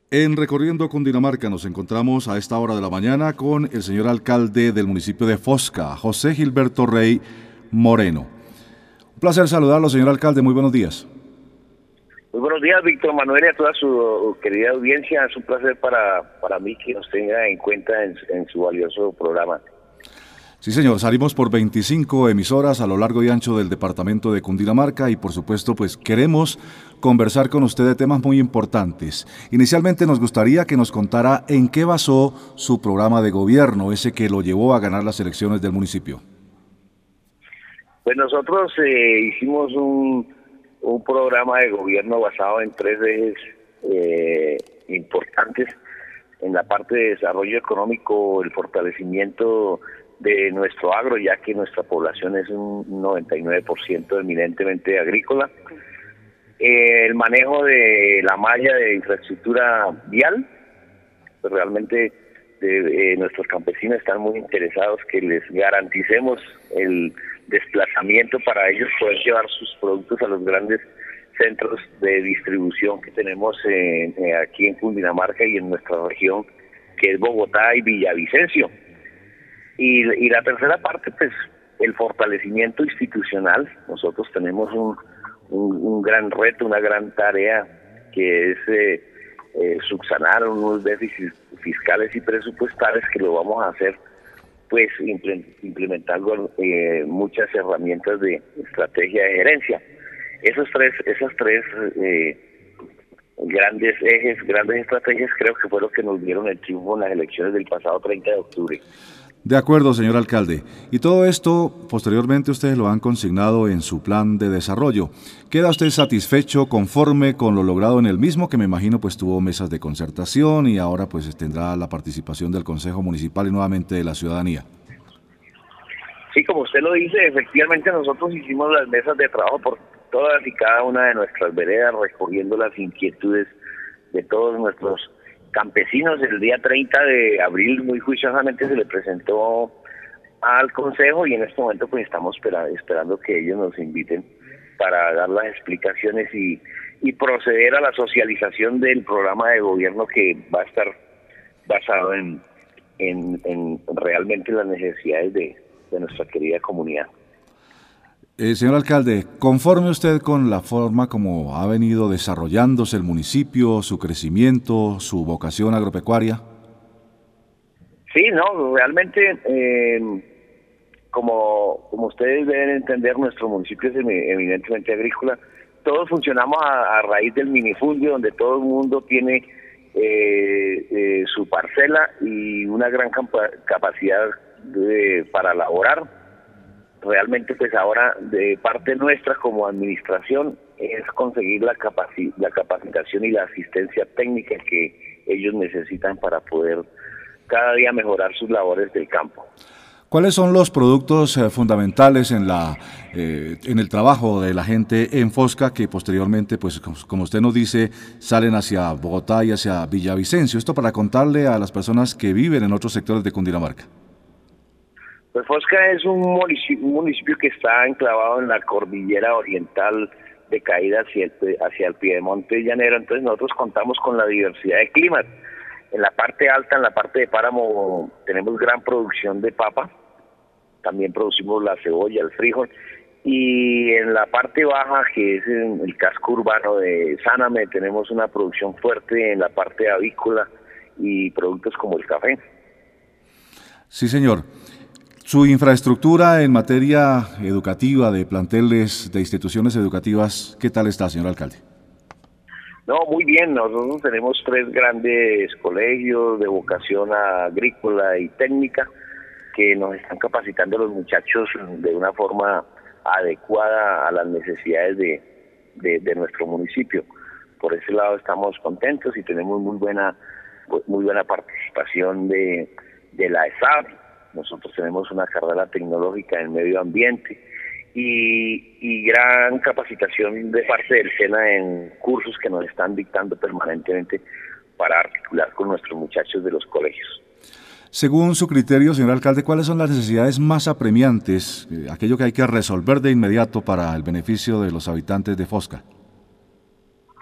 En Recorriendo Cundinamarca nos encontramos a esta hora de la mañana con el señor alcalde del municipio de Fosca, José Gilberto Rey Moreno. Un placer saludarlo, señor alcalde, muy buenos días. Muy buenos días, Víctor Manuel, y a toda su querida audiencia. Es un placer para mí que nos tenga en cuenta en su valioso programa. Sí, señor, salimos por 25 emisoras a lo largo y ancho del departamento de Cundinamarca y, por supuesto, pues queremos conversar con usted de temas muy importantes. Inicialmente nos gustaría que nos contara en qué basó su programa de gobierno, ese que lo llevó a ganar las elecciones del municipio. Pues nosotros hicimos un programa de gobierno basado en tres ejes importantes. En la parte de desarrollo económico, el fortalecimiento de nuestro agro, ya que nuestra población es un 99% eminentemente agrícola. El manejo de la malla de infraestructura vial, pues realmente nuestros campesinos están muy interesados que les garanticemos el desplazamiento para ellos poder llevar sus productos a los grandes centros de distribución que tenemos aquí en Cundinamarca y en nuestra región, que es Bogotá y Villavicencio. Y la tercera parte, pues, el fortalecimiento institucional. Nosotros tenemos un gran reto, una gran tarea, que es subsanar unos déficits fiscales y presupuestales, que lo vamos a hacer pues implementando muchas herramientas de estrategia de gerencia. Esas tres grandes ejes, grandes estrategias, creo que fue lo que nos dieron el triunfo en las elecciones del pasado 30 de octubre. De acuerdo, señor alcalde. Y todo esto, posteriormente, ustedes lo han consignado en su plan de desarrollo. ¿Queda usted satisfecho, conforme con lo logrado en el mismo, que me imagino pues tuvo mesas de concertación y ahora pues tendrá la participación del Consejo Municipal y nuevamente de la ciudadanía? Sí, como usted lo dice, efectivamente nosotros hicimos las mesas de trabajo por todas y cada una de nuestras veredas, recogiendo las inquietudes de todos nuestros campesinos. El día 30 de abril muy juiciosamente se le presentó al Consejo y en este momento pues estamos esperando que ellos nos inviten para dar las explicaciones y proceder a la socialización del programa de gobierno, que va a estar basado en realmente las necesidades de nuestra querida comunidad. Señor alcalde, ¿conforme usted con la forma como ha venido desarrollándose el municipio, su crecimiento, su vocación agropecuaria? Sí, no, realmente, como ustedes deben entender, nuestro municipio es eminentemente agrícola. Todos funcionamos a raíz del minifundio, donde todo el mundo tiene su parcela y una gran capacidad para laborar. Realmente pues ahora de parte nuestra como administración es conseguir la capacitación y la asistencia técnica que ellos necesitan para poder cada día mejorar sus labores del campo. ¿Cuáles son los productos fundamentales en el trabajo de la gente en Fosca que posteriormente, pues como usted nos dice, salen hacia Bogotá y hacia Villavicencio? Esto para contarle a las personas que viven en otros sectores de Cundinamarca. Pues Fosca es un municipio que está enclavado en la cordillera oriental de caída hacia el piedemonte llanero. Entonces nosotros contamos con la diversidad de climas. En la parte alta, en la parte de páramo, tenemos gran producción de papa. También producimos la cebolla, el frijol. Y en la parte baja, que es en el casco urbano de Sáname, tenemos una producción fuerte en la parte avícola y productos como el café. Sí, señor. Su infraestructura en materia educativa, de planteles, de instituciones educativas, ¿qué tal está, señor alcalde? No, muy bien. Nosotros tenemos 3 grandes colegios de vocación agrícola y técnica que nos están capacitando a los muchachos de una forma adecuada a las necesidades de nuestro municipio. Por ese lado estamos contentos y tenemos muy buena participación de la ESAP. Nosotros tenemos una carrera tecnológica en medio ambiente y gran capacitación de parte del SENA en cursos que nos están dictando permanentemente para articular con nuestros muchachos de los colegios. Según su criterio, señor alcalde, ¿cuáles son las necesidades más apremiantes, aquello que hay que resolver de inmediato para el beneficio de los habitantes de Fosca?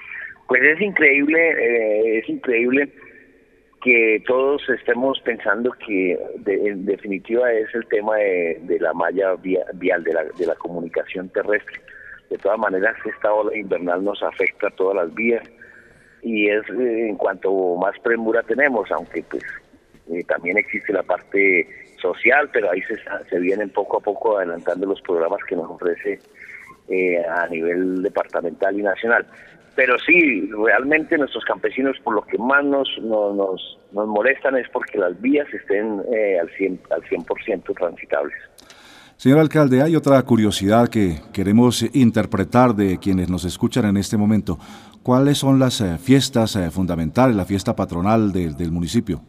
Pues es increíble que todos estemos pensando que en definitiva es el tema de la malla vial, de la comunicación terrestre. De todas maneras, esta ola invernal nos afecta a todas las vías y es en cuanto más premura tenemos, aunque pues también existe la parte social, pero ahí se vienen poco a poco adelantando los programas que nos ofrece a nivel departamental y nacional. Pero sí, realmente nuestros campesinos por lo que más nos molestan es porque las vías estén al 100% transitables. Señor alcalde, hay otra curiosidad que queremos interpretar de quienes nos escuchan en este momento. ¿Cuáles son las fiestas fundamentales, la fiesta patronal del municipio?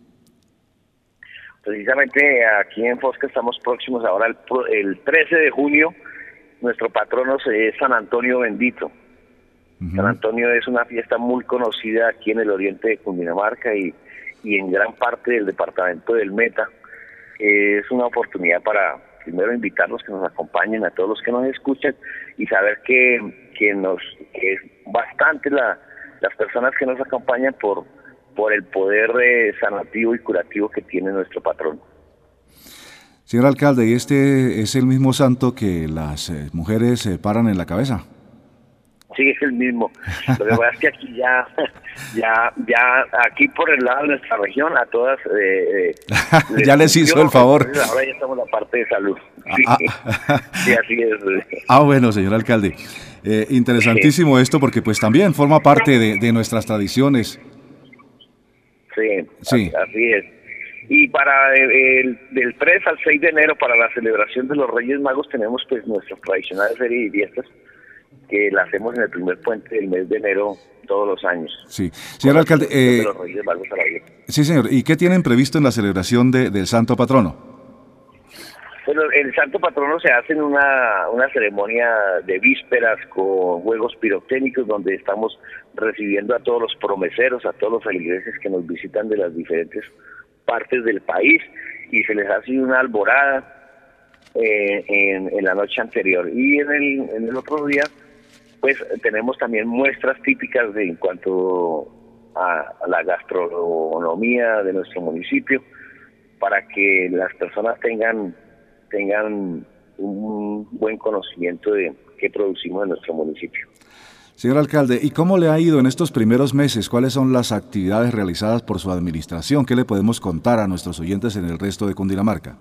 Precisamente aquí en Fosca estamos próximos ahora el 13 de junio, nuestro patrono es San Antonio Bendito. San Antonio es una fiesta muy conocida aquí en el oriente de Cundinamarca y en gran parte del departamento del Meta. Es una oportunidad para primero invitarlos que nos acompañen a todos los que nos escuchan y saber que es bastante las personas que nos acompañan por el poder sanativo y curativo que tiene nuestro patrón. Señor alcalde, ¿y este es el mismo santo que las mujeres paran en la cabeza? Sí, es el mismo. Lo que pasa es que aquí ya aquí por el lado de nuestra región a todas ya les hizo el favor. Ahora ya estamos en la parte de salud. Sí, sí, así es. Bueno, señor alcalde, interesantísimo esto porque pues también forma parte de nuestras tradiciones. Sí, así es. Y para del 3 al 6 de enero, para la celebración de los Reyes Magos, tenemos pues nuestras tradicionales ferias y fiestas que la hacemos en el primer puente del mes de enero todos los años. Sí, señor alcalde. De los Reyes Magos a la Virgen. Sí, señor. ¿Y qué tienen previsto en la celebración del Santo Patrono? Bueno, el Santo Patrono se hace en una ceremonia de vísperas con juegos pirotécnicos donde estamos recibiendo a todos los promeseros, a todos los feligreses que nos visitan de las diferentes partes del país y se les hace una alborada en la noche anterior. Y en el otro día pues tenemos también muestras típicas en cuanto a la gastronomía de nuestro municipio para que las personas tengan un buen conocimiento de qué producimos en nuestro municipio. Señor alcalde, ¿y cómo le ha ido en estos primeros meses? ¿Cuáles son las actividades realizadas por su administración? ¿Qué le podemos contar a nuestros oyentes en el resto de Cundinamarca?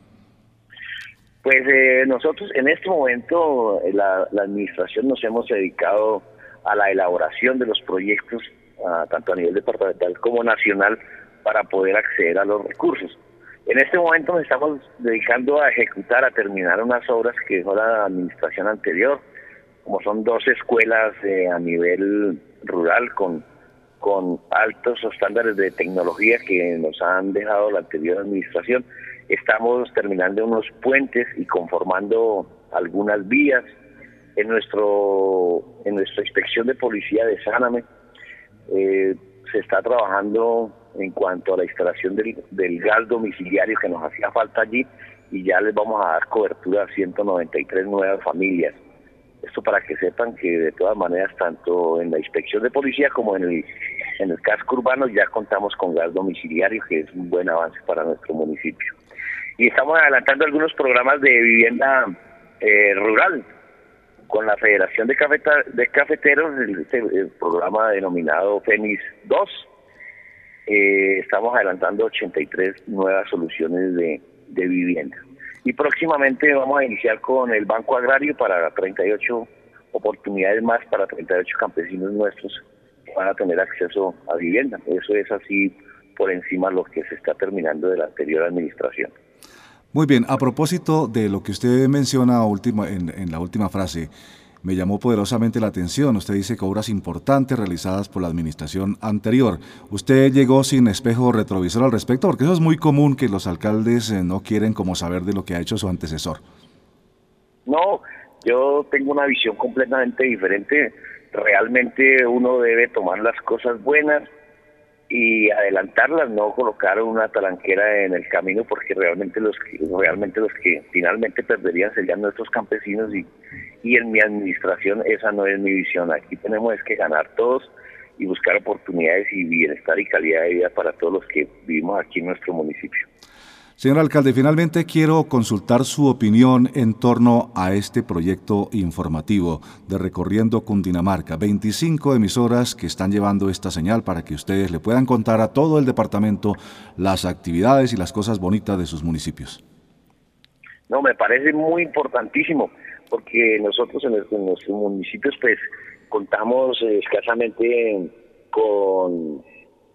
Pues nosotros en este momento, la administración nos hemos dedicado a la elaboración de los proyectos, tanto a nivel departamental como nacional, para poder acceder a los recursos. En este momento nos estamos dedicando a ejecutar, a terminar unas obras que dejó la administración anterior, como son 2 escuelas a nivel rural con altos estándares de tecnología que nos han dejado la anterior administración. Estamos terminando unos puentes y conformando algunas vías. En nuestra inspección de policía de Sáname se está trabajando en cuanto a la instalación del gas domiciliario que nos hacía falta allí y ya les vamos a dar cobertura a 193 nuevas familias. Esto para que sepan que de todas maneras, tanto en la inspección de policía como en el casco urbano ya contamos con gas domiciliario, que es un buen avance para nuestro municipio. Y estamos adelantando algunos programas de vivienda rural con la Federación de Cafeteros, el programa denominado FENIS 2. Estamos adelantando 83 nuevas soluciones de vivienda. Y próximamente vamos a iniciar con el Banco Agrario para 38 oportunidades más para 38 campesinos nuestros que van a tener acceso a vivienda. Eso es así por encima lo que se está terminando de la anterior administración. Muy bien, a propósito de lo que usted menciona en la última frase, me llamó poderosamente la atención. Usted dice que obras importantes realizadas por la administración anterior. ¿Usted llegó sin espejo retrovisor al respecto? Porque eso es muy común que los alcaldes no quieren como saber de lo que ha hecho su antecesor. No, yo tengo una visión completamente diferente. Realmente uno debe tomar las cosas buenas y adelantarlas, no colocar una talanquera en el camino, porque realmente los que finalmente perderían serían nuestros campesinos, y en mi administración esa no es mi visión. Aquí tenemos que ganar todos y buscar oportunidades y bienestar y calidad de vida para todos los que vivimos aquí en nuestro municipio. Señor alcalde, finalmente quiero consultar su opinión en torno a este proyecto informativo de Recorriendo Cundinamarca. 25 emisoras que están llevando esta señal para que ustedes le puedan contar a todo el departamento las actividades y las cosas bonitas de sus municipios. No, me parece muy importantísimo, porque nosotros en nuestros municipios pues contamos escasamente con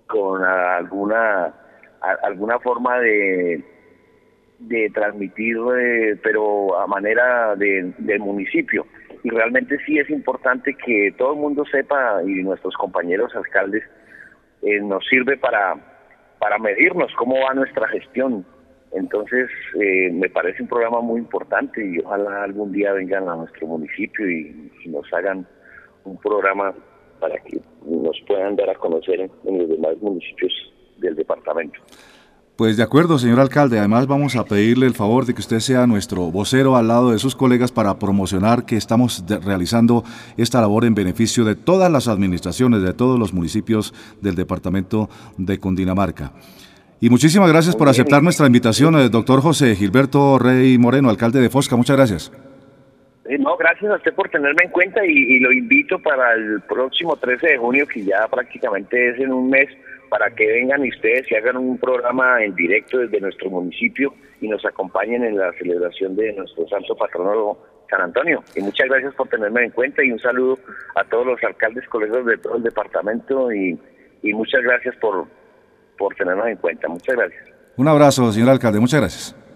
alguna forma de transmitir, pero a manera del municipio. Y realmente sí es importante que todo el mundo sepa, y nuestros compañeros alcaldes, nos sirve para medirnos cómo va nuestra gestión. Entonces, me parece un programa muy importante, y ojalá algún día vengan a nuestro municipio y nos hagan un programa para que nos puedan dar a conocer en los demás municipios del departamento. Pues de acuerdo, señor alcalde. Además vamos a pedirle el favor de que usted sea nuestro vocero al lado de sus colegas para promocionar que estamos realizando esta labor en beneficio de todas las administraciones, de todos los municipios del departamento de Cundinamarca. Y muchísimas gracias por aceptar nuestra invitación, doctor José Gilberto Rey Moreno, alcalde de Fosca. Muchas gracias. No, gracias a usted por tenerme en cuenta, y lo invito para el próximo 13 de junio, que ya prácticamente es en un mes, para que vengan y ustedes y hagan un programa en directo desde nuestro municipio y nos acompañen en la celebración de nuestro santo patrono San Antonio. Y muchas gracias por tenerme en cuenta, y un saludo a todos los alcaldes, colegas de todo el departamento, y muchas gracias por tenernos en cuenta. Muchas gracias. Un abrazo, señor alcalde. Muchas gracias.